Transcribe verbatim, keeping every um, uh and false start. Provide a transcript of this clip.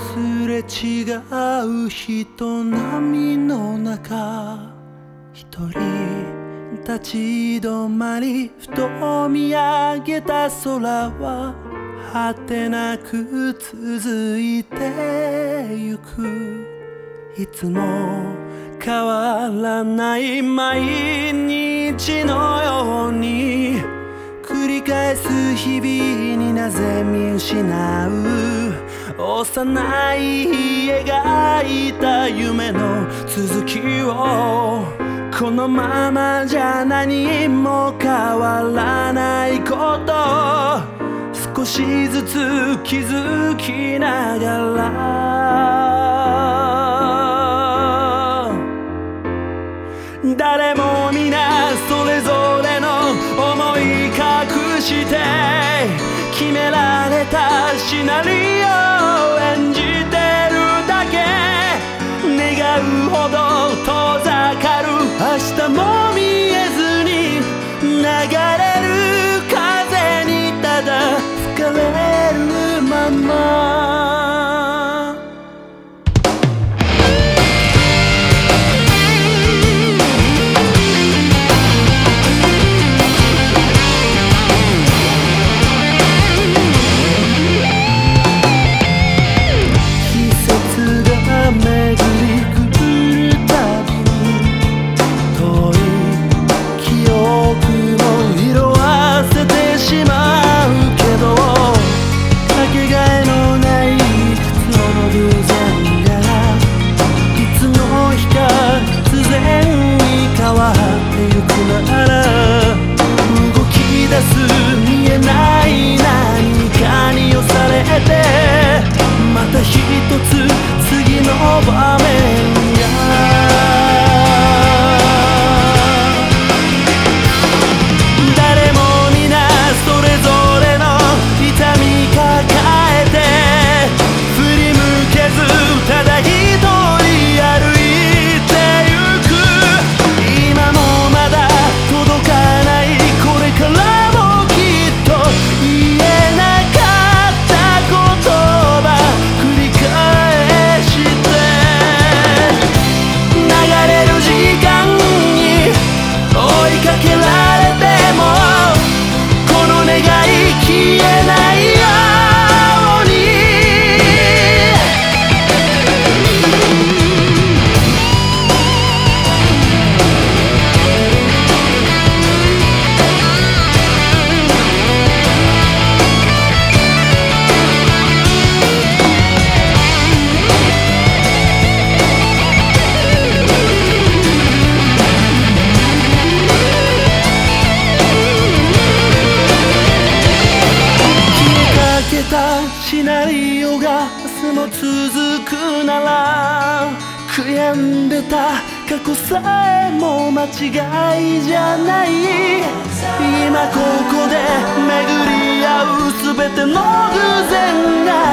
すれ違う人波の中、一人立ち止まり、ふと見上げた空は果てなく続いてゆく。いつも変わらない毎日のように繰り返す日々になぜ見失う。幼い描いた夢の続きを、このままじゃ何も変わらないこと、少しずつ気づきながら、誰も皆それぞれの思い隠して決められたシナリオを演じてるだけ。願うほど遠ざかる明日も見えずに、流れる風にただ吹かれるまま。見えない何かに押されて、また一つ次の場面が、誰も皆それぞれの痛み抱えて振り向けずただ一人歩いてゆく。今もまだ届かないこれからシナリオが明日も続くなら、悔やんでた過去さえも間違いじゃない。今ここで巡り合う全ての偶然が